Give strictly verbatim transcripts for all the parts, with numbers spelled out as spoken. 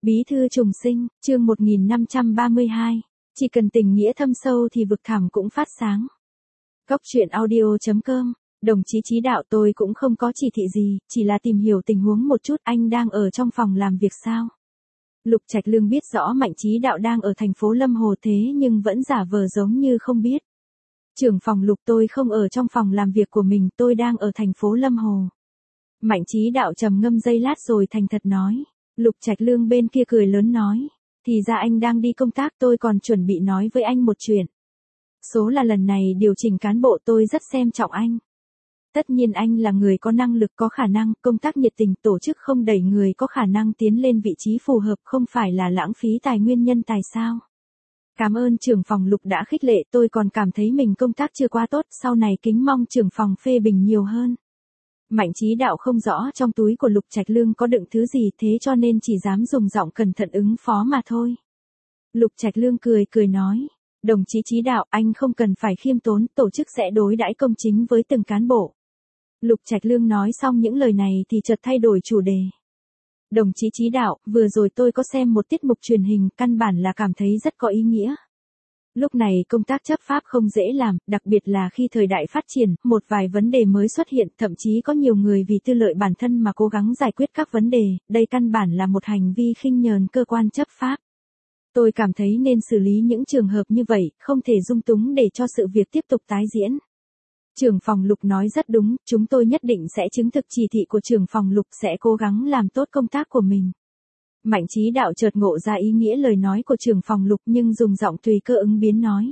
Bí thư trùng sinh, chương một nghìn năm trăm ba mươi hai. Chỉ cần tình nghĩa thâm sâu thì vực thẳm cũng phát sáng. Góc truyện audio chấm com. Đồng chí Chí Đạo, tôi cũng không có chỉ thị gì, chỉ là tìm hiểu tình huống một chút. Anh đang ở trong phòng làm việc sao? Lục Trạch Lương biết rõ Mạnh Chí Đạo đang ở thành phố Lâm Hồ thế nhưng vẫn giả vờ giống như không biết. Trưởng phòng Lục, tôi không ở trong phòng làm việc của mình, tôi đang ở thành phố Lâm Hồ. Mạnh Chí Đạo trầm ngâm giây lát rồi thành thật nói. Lục Trạch Lương bên kia cười lớn nói. Thì ra anh đang đi công tác, tôi còn chuẩn bị nói với anh một chuyện. Số là lần này điều chỉnh cán bộ, tôi rất xem trọng anh. Tất nhiên anh là người có năng lực, có khả năng, công tác nhiệt tình, tổ chức không đẩy người có khả năng tiến lên vị trí phù hợp, không phải là lãng phí tài nguyên nhân tài sao. Cảm ơn trưởng phòng Lục đã khích lệ, tôi còn cảm thấy mình công tác chưa quá tốt, sau này kính mong trưởng phòng phê bình nhiều hơn. Mạnh Chí Đạo không rõ trong túi của Lục Trạch Lương có đựng thứ gì, thế cho nên chỉ dám dùng giọng cẩn thận ứng phó mà thôi. Lục Trạch Lương cười cười nói, đồng chí Chí Đạo, anh không cần phải khiêm tốn, tổ chức sẽ đối đãi công chính với từng cán bộ. Lục Trạch Lương nói xong những lời này thì chợt thay đổi chủ đề. Đồng chí Chí Đạo, vừa rồi tôi có xem một tiết mục truyền hình, căn bản là cảm thấy rất có ý nghĩa. Lúc này công tác chấp pháp không dễ làm, đặc biệt là khi thời đại phát triển, một vài vấn đề mới xuất hiện, thậm chí có nhiều người vì tư lợi bản thân mà cố gắng giải quyết các vấn đề, đây căn bản là một hành vi khinh nhờn cơ quan chấp pháp. Tôi cảm thấy nên xử lý những trường hợp như vậy, không thể dung túng để cho sự việc tiếp tục tái diễn. Trưởng phòng Lục nói rất đúng, chúng tôi nhất định sẽ chứng thực chỉ thị của trưởng phòng Lục, sẽ cố gắng làm tốt công tác của mình. Mạnh Chí Đạo chợt ngộ ra ý nghĩa lời nói của trưởng phòng Lục nhưng dùng giọng tùy cơ ứng biến nói.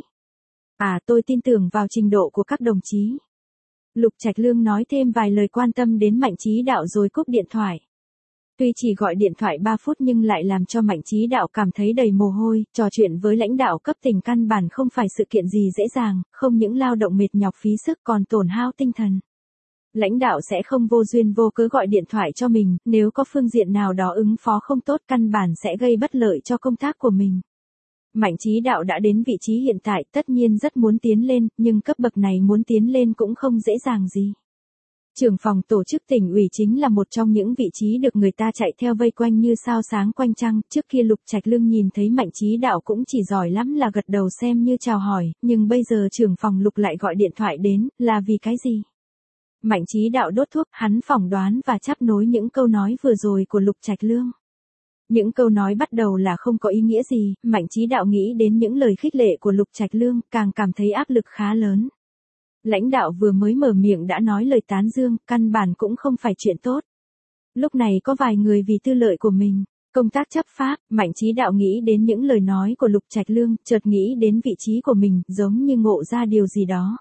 À, tôi tin tưởng vào trình độ của các đồng chí. Lục Trạch Lương nói thêm vài lời quan tâm đến Mạnh Chí Đạo rồi cúp điện thoại. Tuy chỉ gọi điện thoại ba phút nhưng lại làm cho Mạnh Chí Đạo cảm thấy đầy mồ hôi, trò chuyện với lãnh đạo cấp tỉnh căn bản không phải sự kiện gì dễ dàng, không những lao động mệt nhọc phí sức còn tổn hao tinh thần. Lãnh đạo sẽ không vô duyên vô cớ gọi điện thoại cho mình, nếu có phương diện nào đó ứng phó không tốt căn bản sẽ gây bất lợi cho công tác của mình. Mạnh Chí Đạo đã đến vị trí hiện tại, tất nhiên rất muốn tiến lên, nhưng cấp bậc này muốn tiến lên cũng không dễ dàng gì. Trưởng phòng tổ chức tỉnh ủy chính là một trong những vị trí được người ta chạy theo vây quanh như sao sáng quanh trăng, trước kia Lục Trạch Lương nhìn thấy Mạnh Chí Đạo cũng chỉ giỏi lắm là gật đầu xem như chào hỏi, nhưng bây giờ trưởng phòng Lục lại gọi điện thoại đến, là vì cái gì? Mạnh Chí Đạo đốt thuốc, hắn phỏng đoán và chắp nối những câu nói vừa rồi của Lục Trạch Lương. Những câu nói bắt đầu là không có ý nghĩa gì, Mạnh Chí Đạo nghĩ đến những lời khích lệ của Lục Trạch Lương, càng cảm thấy áp lực khá lớn. Lãnh đạo vừa mới mở miệng đã nói lời tán dương, căn bản cũng không phải chuyện tốt. Lúc này có vài người vì tư lợi của mình, công tác chấp pháp, Mạnh Chí Đạo nghĩ đến những lời nói của Lục Trạch Lương, chợt nghĩ đến vị trí của mình, giống như ngộ ra điều gì đó.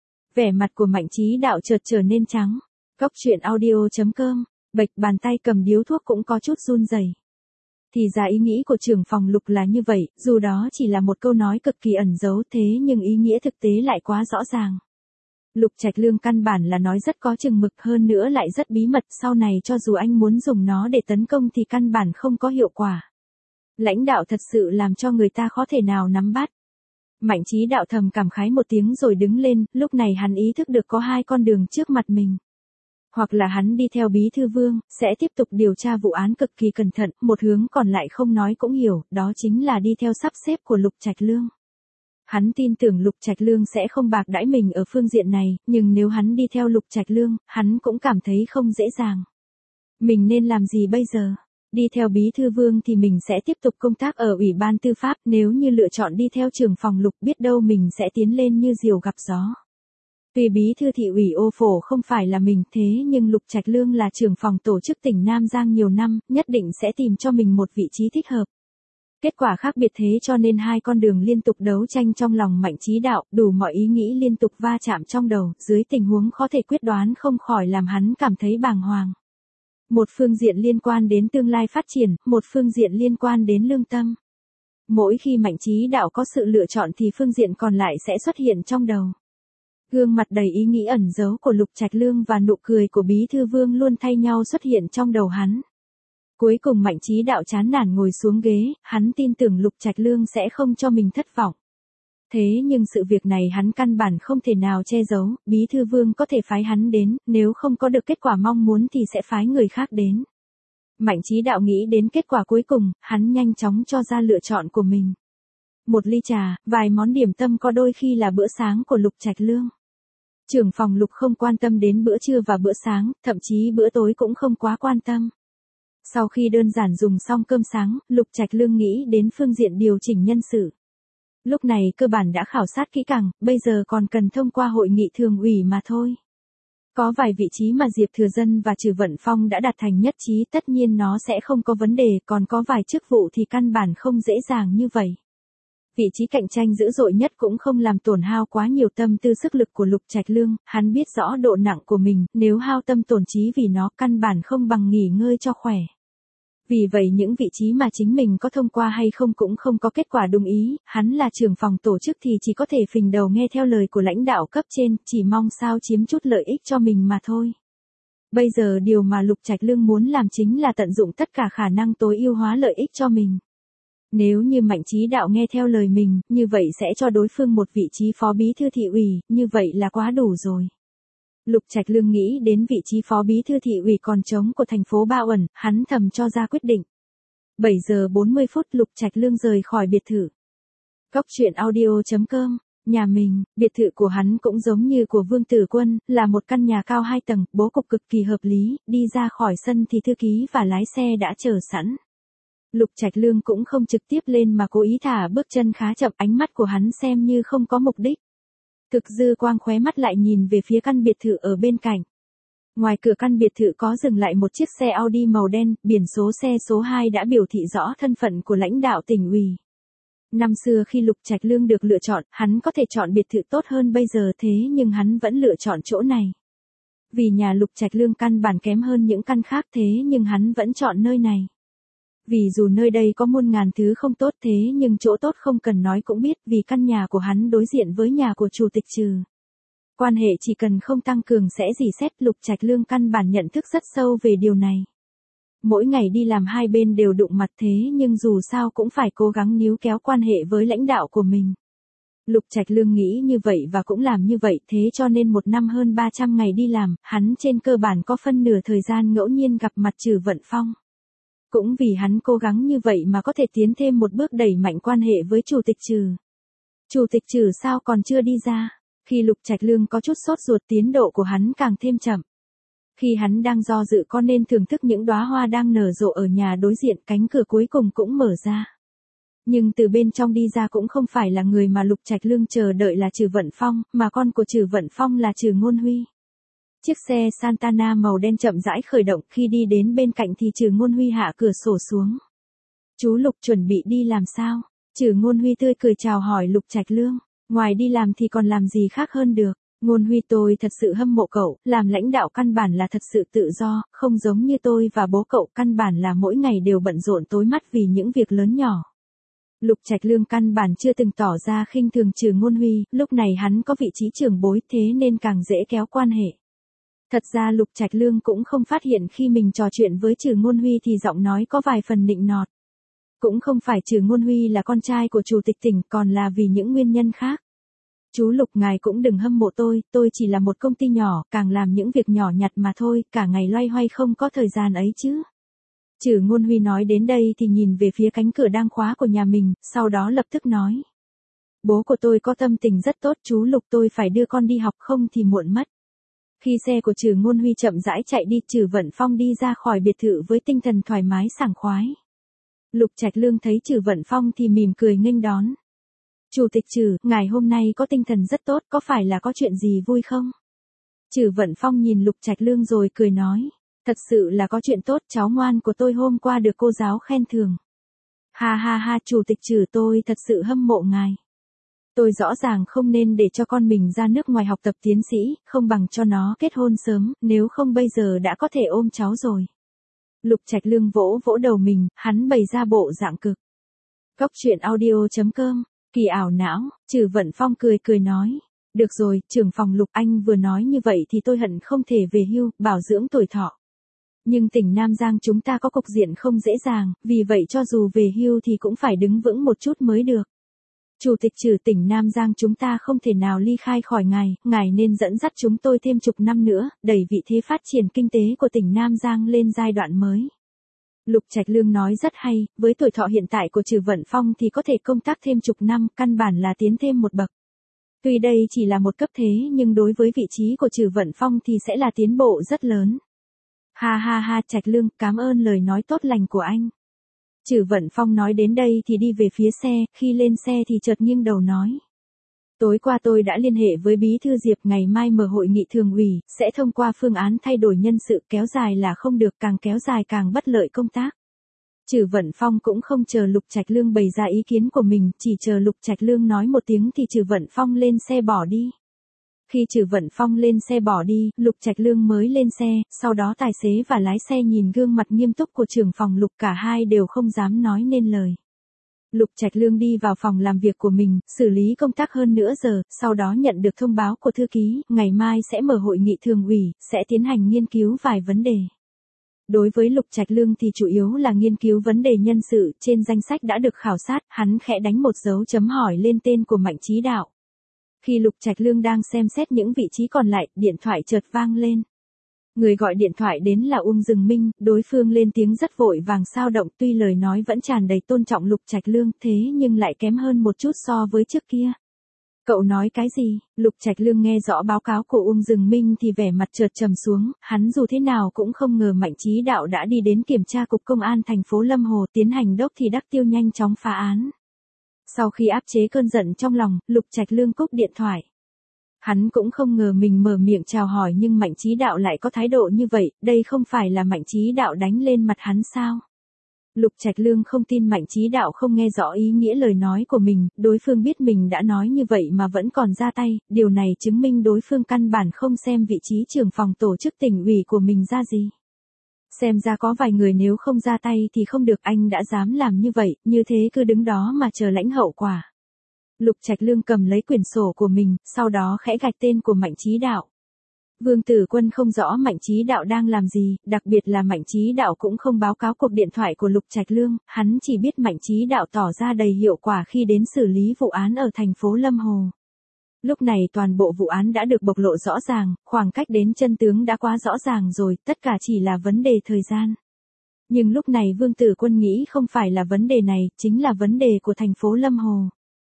Vẻ mặt của Mạnh Chí Đạo chợt trở nên trắng. Góc truyện audio chấm com, bệch bàn tay cầm điếu thuốc cũng có chút run rẩy. Thì ra ý nghĩ của trưởng phòng Lục là như vậy, dù đó chỉ là một câu nói cực kỳ ẩn giấu thế nhưng ý nghĩa thực tế lại quá rõ ràng. Lục Trạch Lương căn bản là nói rất có chừng mực, hơn nữa lại rất bí mật, sau này cho dù anh muốn dùng nó để tấn công thì căn bản không có hiệu quả. Lãnh đạo thật sự làm cho người ta khó thể nào nắm bắt. Mạnh Chí Đạo thầm cảm khái một tiếng rồi đứng lên, lúc này hắn ý thức được có hai con đường trước mặt mình. Hoặc là hắn đi theo Bí thư Vương, sẽ tiếp tục điều tra vụ án cực kỳ cẩn thận, một hướng còn lại không nói cũng hiểu, đó chính là đi theo sắp xếp của Lục Trạch Lương. Hắn tin tưởng Lục Trạch Lương sẽ không bạc đãi mình ở phương diện này, nhưng nếu hắn đi theo Lục Trạch Lương, hắn cũng cảm thấy không dễ dàng. Mình nên làm gì bây giờ? Đi theo Bí thư Vương thì mình sẽ tiếp tục công tác ở Ủy ban Tư pháp, nếu như lựa chọn đi theo trưởng phòng Lục biết đâu mình sẽ tiến lên như diều gặp gió. Tuy Bí thư thị ủy Ô Phổ không phải là mình thế nhưng Lục Trạch Lương là trưởng phòng tổ chức tỉnh Nam Giang nhiều năm, nhất định sẽ tìm cho mình một vị trí thích hợp. Kết quả khác biệt thế cho nên hai con đường liên tục đấu tranh trong lòng Mạnh Chí Đạo, đủ mọi ý nghĩ liên tục va chạm trong đầu, dưới tình huống khó thể quyết đoán không khỏi làm hắn cảm thấy bàng hoàng. Một phương diện liên quan đến tương lai phát triển, một phương diện liên quan đến lương tâm. Mỗi khi Mạnh Chí Đạo có sự lựa chọn thì phương diện còn lại sẽ xuất hiện trong đầu. Gương mặt đầy ý nghĩ ẩn giấu của Lục Trạch Lương và nụ cười của Bí thư Vương luôn thay nhau xuất hiện trong đầu hắn. Cuối cùng Mạnh Chí Đạo chán nản ngồi xuống ghế, hắn tin tưởng Lục Trạch Lương sẽ không cho mình thất vọng. Thế nhưng sự việc này hắn căn bản không thể nào che giấu, Bí thư Vương có thể phái hắn đến, nếu không có được kết quả mong muốn thì sẽ phái người khác đến. Mạnh Chí Đạo nghĩ đến kết quả cuối cùng, hắn nhanh chóng cho ra lựa chọn của mình. Một ly trà, vài món điểm tâm có đôi khi là bữa sáng của Lục Trạch Lương. Trưởng phòng Lục không quan tâm đến bữa trưa và bữa sáng, thậm chí bữa tối cũng không quá quan tâm. Sau khi đơn giản dùng xong cơm sáng, Lục Trạch Lương nghĩ đến phương diện điều chỉnh nhân sự. Lúc này cơ bản đã khảo sát kỹ càng, bây giờ còn cần thông qua hội nghị thường ủy mà thôi. Có vài vị trí mà Diệp Thừa Dân và Trử Vận Phong đã đạt thành nhất trí, tất nhiên nó sẽ không có vấn đề, còn có vài chức vụ thì căn bản không dễ dàng như vậy. Vị trí cạnh tranh dữ dội nhất cũng không làm tổn hao quá nhiều tâm tư sức lực của Lục Trạch Lương, hắn biết rõ độ nặng của mình, nếu hao tâm tổn trí vì nó căn bản không bằng nghỉ ngơi cho khỏe. Vì vậy những vị trí mà chính mình có thông qua hay không cũng không có kết quả đúng ý, hắn là trưởng phòng tổ chức thì chỉ có thể phình đầu nghe theo lời của lãnh đạo cấp trên, chỉ mong sao chiếm chút lợi ích cho mình mà thôi. Bây giờ điều mà Lục Trạch Lương muốn làm chính là tận dụng tất cả khả năng tối ưu hóa lợi ích cho mình. Nếu như Mạnh Chí Đạo nghe theo lời mình, như vậy sẽ cho đối phương một vị trí phó bí thư thị ủy, như vậy là quá đủ rồi. Lục Trạch Lương nghĩ đến vị trí phó bí thư thị ủy còn trống của thành phố Ba Uẩn, hắn thầm cho ra quyết định. bảy giờ bốn mươi phút Lục Trạch Lương rời khỏi biệt thự. Cóc truyện audio chấm com, nhà mình, biệt thự của hắn cũng giống như của Vương Tử Quân, là một căn nhà cao hai tầng, bố cục cực kỳ hợp lý, đi ra khỏi sân thì thư ký và lái xe đã chờ sẵn. Lục Trạch Lương cũng không trực tiếp lên mà cố ý thả bước chân khá chậm, ánh mắt của hắn xem như không có mục đích. Thực dư quang khóe mắt lại nhìn về phía căn biệt thự ở bên cạnh. Ngoài cửa căn biệt thự có dừng lại một chiếc xe Audi màu đen, biển số xe số hai đã biểu thị rõ thân phận của lãnh đạo tỉnh ủy. Năm xưa khi Lục Trạch Lương được lựa chọn, hắn có thể chọn biệt thự tốt hơn bây giờ thế nhưng hắn vẫn lựa chọn chỗ này. Vì nhà Lục Trạch Lương căn bản kém hơn những căn khác thế nhưng hắn vẫn chọn nơi này. Vì dù nơi đây có muôn ngàn thứ không tốt thế nhưng chỗ tốt không cần nói cũng biết, vì căn nhà của hắn đối diện với nhà của chủ tịch Trừ. Quan hệ chỉ cần không tăng cường sẽ dỉ xét. Lục Trạch Lương căn bản nhận thức rất sâu về điều này. Mỗi ngày đi làm hai bên đều đụng mặt thế nhưng dù sao cũng phải cố gắng níu kéo quan hệ với lãnh đạo của mình. Lục Trạch Lương nghĩ như vậy và cũng làm như vậy, thế cho nên một năm hơn ba trăm ngày đi làm, hắn trên cơ bản có phân nửa thời gian ngẫu nhiên gặp mặt Trử Vận Phong. Cũng vì hắn cố gắng như vậy mà có thể tiến thêm một bước đẩy mạnh quan hệ với chủ tịch Trừ. Chủ tịch Trừ sao còn chưa đi ra? Khi Lục Trạch Lương có chút sốt ruột, tiến độ của hắn càng thêm chậm. Khi hắn đang do dự có nên thưởng thức những đóa hoa đang nở rộ ở nhà đối diện, cánh cửa cuối cùng cũng mở ra. Nhưng từ bên trong đi ra cũng không phải là người mà Lục Trạch Lương chờ đợi là Trử Vận Phong, mà con của Trử Vận Phong là Trử Ngôn Huy. Chiếc xe Santana màu đen chậm rãi khởi động, khi đi đến bên cạnh thì Trử Ngôn Huy hạ cửa sổ xuống. Chú Lục chuẩn bị đi làm sao? Trử Ngôn Huy tươi cười chào hỏi Lục Trạch Lương. Ngoài đi làm thì còn làm gì khác hơn được. Ngôn Huy, tôi thật sự hâm mộ cậu, làm lãnh đạo căn bản là thật sự tự do, không giống như tôi và bố cậu, căn bản là mỗi ngày đều bận rộn tối mắt vì những việc lớn nhỏ. Lục Trạch Lương căn bản chưa từng tỏ ra khinh thường Trử Ngôn Huy, lúc này hắn có vị trí trưởng bối thế nên càng dễ kéo quan hệ. Thật ra Lục Trạch Lương cũng không phát hiện khi mình trò chuyện với Trử Ngôn Huy thì giọng nói có vài phần nịnh nọt. Cũng không phải Trử Ngôn Huy là con trai của chủ tịch tỉnh, còn là vì những nguyên nhân khác. Chú Lục, ngài cũng đừng hâm mộ tôi, tôi chỉ là một công ty nhỏ, càng làm những việc nhỏ nhặt mà thôi, cả ngày loay hoay không có thời gian ấy chứ. Trử Ngôn Huy nói đến đây thì nhìn về phía cánh cửa đang khóa của nhà mình, sau đó lập tức nói. Bố của tôi có tâm tình rất tốt chú Lục, tôi phải đưa con đi học không thì muộn mất. Khi xe của Trử Ngôn Huy chậm rãi chạy đi, Trử Vận Phong đi ra khỏi biệt thự với tinh thần thoải mái sảng khoái. Lục Trạch Lương thấy Trử Vận Phong thì mỉm cười nghênh đón. Chủ tịch Trử, ngài hôm nay có tinh thần rất tốt, có phải là có chuyện gì vui không? Trử Vận Phong nhìn Lục Trạch Lương rồi cười nói. Thật sự là có chuyện tốt, cháu ngoan của tôi hôm qua được cô giáo khen thưởng. Ha ha ha, chủ tịch Trử, tôi thật sự hâm mộ ngài. Tôi rõ ràng không nên để cho con mình ra nước ngoài học tập tiến sĩ, không bằng cho nó kết hôn sớm, nếu không bây giờ đã có thể ôm cháu rồi. Lục Trạch Lương vỗ vỗ đầu mình, hắn bày ra bộ dạng cực. Cóc truyện audio chấm com, kỳ ảo não, Trử Vận Phong cười cười nói. Được rồi, trưởng phòng Lục, anh vừa nói như vậy thì tôi hận không thể về hưu, bảo dưỡng tuổi thọ. Nhưng tỉnh Nam Giang chúng ta có cục diện không dễ dàng, vì vậy cho dù về hưu thì cũng phải đứng vững một chút mới được. Chủ tịch Trử, tỉnh Nam Giang chúng ta không thể nào ly khai khỏi ngài, ngài nên dẫn dắt chúng tôi thêm chục năm nữa, đẩy vị thế phát triển kinh tế của tỉnh Nam Giang lên giai đoạn mới. Lục Trạch Lương nói rất hay, với tuổi thọ hiện tại của Trử Vận Phong thì có thể công tác thêm chục năm, căn bản là tiến thêm một bậc. Tuy đây chỉ là một cấp thế nhưng đối với vị trí của Trử Vận Phong thì sẽ là tiến bộ rất lớn. Ha ha ha, Trạch Lương, cảm ơn lời nói tốt lành của anh. Trử Vận Phong nói đến đây thì đi về phía xe, khi lên xe thì chợt nghiêng đầu nói. Tối qua tôi đã liên hệ với Bí thư Diệp, ngày mai mở hội nghị thường ủy, sẽ thông qua phương án thay đổi nhân sự, kéo dài là không được, càng kéo dài càng bất lợi công tác. Trử Vận Phong cũng không chờ Lục Trạch Lương bày ra ý kiến của mình, chỉ chờ Lục Trạch Lương nói một tiếng thì Trử Vận Phong lên xe bỏ đi. Khi Trử Vận Phong lên xe bỏ đi, Lục Trạch Lương mới lên xe, sau đó tài xế và lái xe nhìn gương mặt nghiêm túc của trưởng phòng Lục, cả hai đều không dám nói nên lời. Lục Trạch Lương đi vào phòng làm việc của mình, xử lý công tác hơn nửa giờ, sau đó nhận được thông báo của thư ký, ngày mai sẽ mở hội nghị thường ủy, sẽ tiến hành nghiên cứu vài vấn đề. Đối với Lục Trạch Lương thì chủ yếu là nghiên cứu vấn đề nhân sự, trên danh sách đã được khảo sát, hắn khẽ đánh một dấu chấm hỏi lên tên của Mạnh Chí Đạo. Khi Lục Trạch Lương đang xem xét những vị trí còn lại, điện thoại chợt vang lên. Người gọi điện thoại đến là Uông Dừng Minh, đối phương lên tiếng rất vội vàng sao động, tuy lời nói vẫn tràn đầy tôn trọng Lục Trạch Lương, thế nhưng lại kém hơn một chút so với trước kia. Cậu nói cái gì? Lục Trạch Lương nghe rõ báo cáo của Uông Dừng Minh thì vẻ mặt chợt trầm xuống, hắn dù thế nào cũng không ngờ Mạnh Chí Đạo đã đi đến kiểm tra cục công an thành phố Lâm Hồ tiến hành đốc thì đắc tiêu nhanh chóng phá án. Sau khi áp chế cơn giận trong lòng, Lục Trạch Lương cúp điện thoại. Hắn cũng không ngờ mình mở miệng chào hỏi nhưng Mạnh Chí Đạo lại có thái độ như vậy, đây không phải là Mạnh Chí Đạo đánh lên mặt hắn sao? Lục Trạch Lương không tin Mạnh Chí Đạo không nghe rõ ý nghĩa lời nói của mình, đối phương biết mình đã nói như vậy mà vẫn còn ra tay, điều này chứng minh đối phương căn bản không xem vị trí trưởng phòng tổ chức tỉnh ủy của mình ra gì. Xem ra có vài người nếu không ra tay thì không được, anh đã dám làm như vậy, như thế cứ đứng đó mà chờ lãnh hậu quả. Lục Trạch Lương cầm lấy quyển sổ của mình, sau đó khẽ gạch tên của Mạnh Chí Đạo. Vương Tử Quân không rõ Mạnh Chí Đạo đang làm gì, đặc biệt là Mạnh Chí Đạo cũng không báo cáo cuộc điện thoại của Lục Trạch Lương, hắn chỉ biết Mạnh Chí Đạo tỏ ra đầy hiệu quả khi đến xử lý vụ án ở thành phố Lâm Hồ. Lúc này toàn bộ vụ án đã được bộc lộ rõ ràng, khoảng cách đến chân tướng đã quá rõ ràng rồi, tất cả chỉ là vấn đề thời gian. Nhưng lúc này Vương Tử Quân nghĩ không phải là vấn đề này, chính là vấn đề của thành phố Lâm Hồ.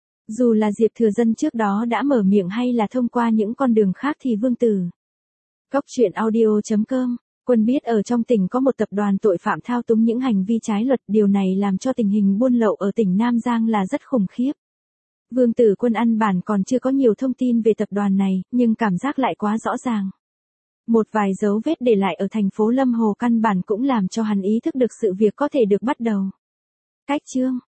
Dù là Diệp Thừa Dân trước đó đã mở miệng hay là thông qua những con đường khác thì Vương Tử. Cóc truyện audio chấm com, Quân biết ở trong tỉnh có một tập đoàn tội phạm thao túng những hành vi trái luật, điều này làm cho tình hình buôn lậu ở tỉnh Nam Giang là rất khủng khiếp. Vương Tử Quân ăn bản còn chưa có nhiều thông tin về tập đoàn này, nhưng cảm giác lại quá rõ ràng. Một vài dấu vết để lại ở thành phố Lâm Hồ căn bản cũng làm cho hắn ý thức được sự việc có thể được bắt đầu. Cách chương